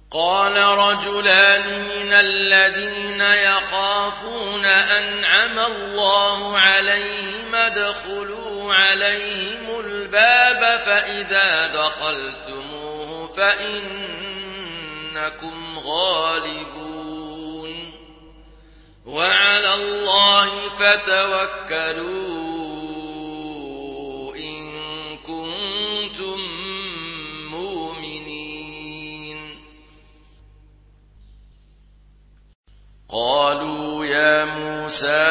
قال رجلان من الذين يخافون أنعم الله عليهم ادخلوا عليهم الباب فإذا دخلتموه فإنكم غالبون وعلى الله فتوكلوا إن كنتم مؤمنين. قالوا يا موسى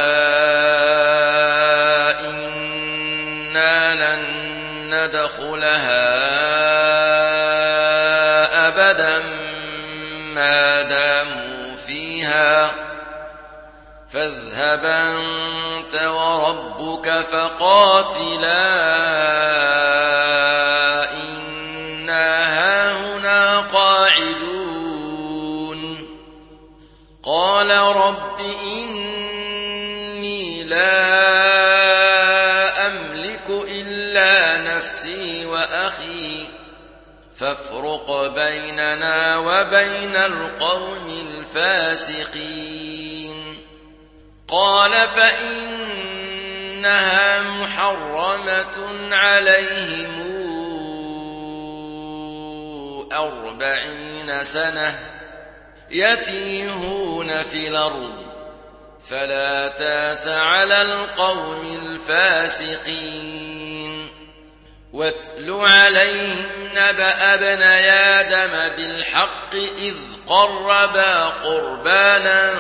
إنا لن ندخلها أبدا ما داموا فيها فاذهب أنت وربك فقاتلا إنا هاهنا قاعدون. قال رب إني لا أملك إلا نفسي وأخي فافرق بيننا وبين القوم الفاسقين. قال فإنها محرمة عليهم 40 سنة يتيهون في الأرض فلا تاس على القوم الفاسقين. واتل عليهم نبأ ابني آدم بالحق إذ قربا قربانا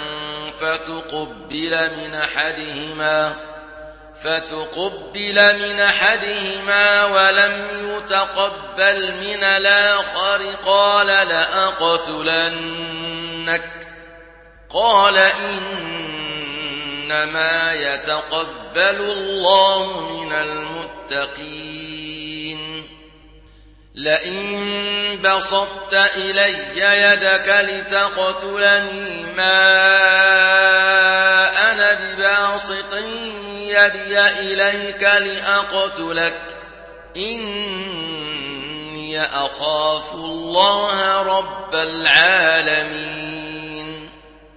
فتقبل من أحدهما ولم يتقبل من الآخر قال لأقتلنك. قال إنما يتقبل الله من المتقين. لئن بسطت إلي يدك لتقتلني ما أنا بباسط يدي إليك لأقتلك إني أخاف الله رب العالمين.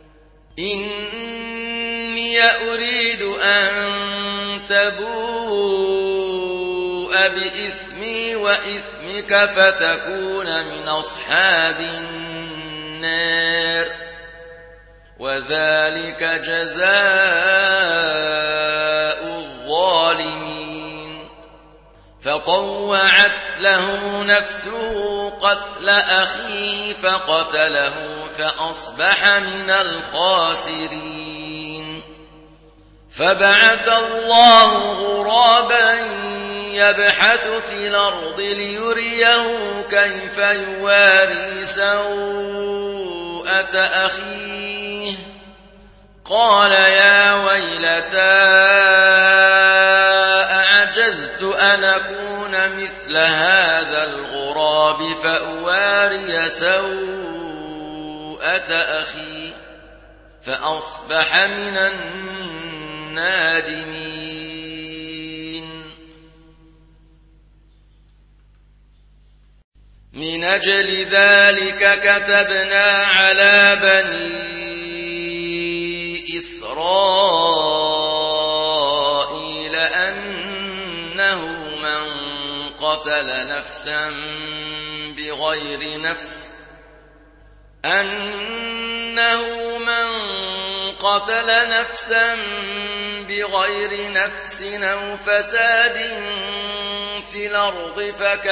إني أريد أن تبوء بإثمي وإثمك فتكون من أصحاب النار وذلك جزاء الظالمين. فطوعت له نفسه قتل أخيه فقتله فأصبح من الخاسرين. فبعث الله غرابا يبحث في الأرض ليريه كيف يواري سوءة أخيه. قال يا ويلتى أعجزت أن أكون مثل هذا الغراب فأواري سوءة أخي فأصبح من النادمين. من أجل ذلك كتبنا على بني إسرائيل أنه من قتل نفسا بغير نفس أو فساد في الأرض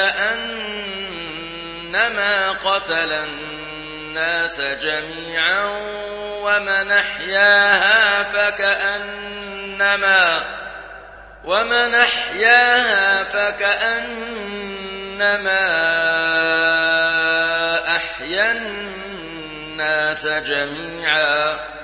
فكأنما قتل الناس جميعا ومن أحياها فكأنما أحيا الناس جميعا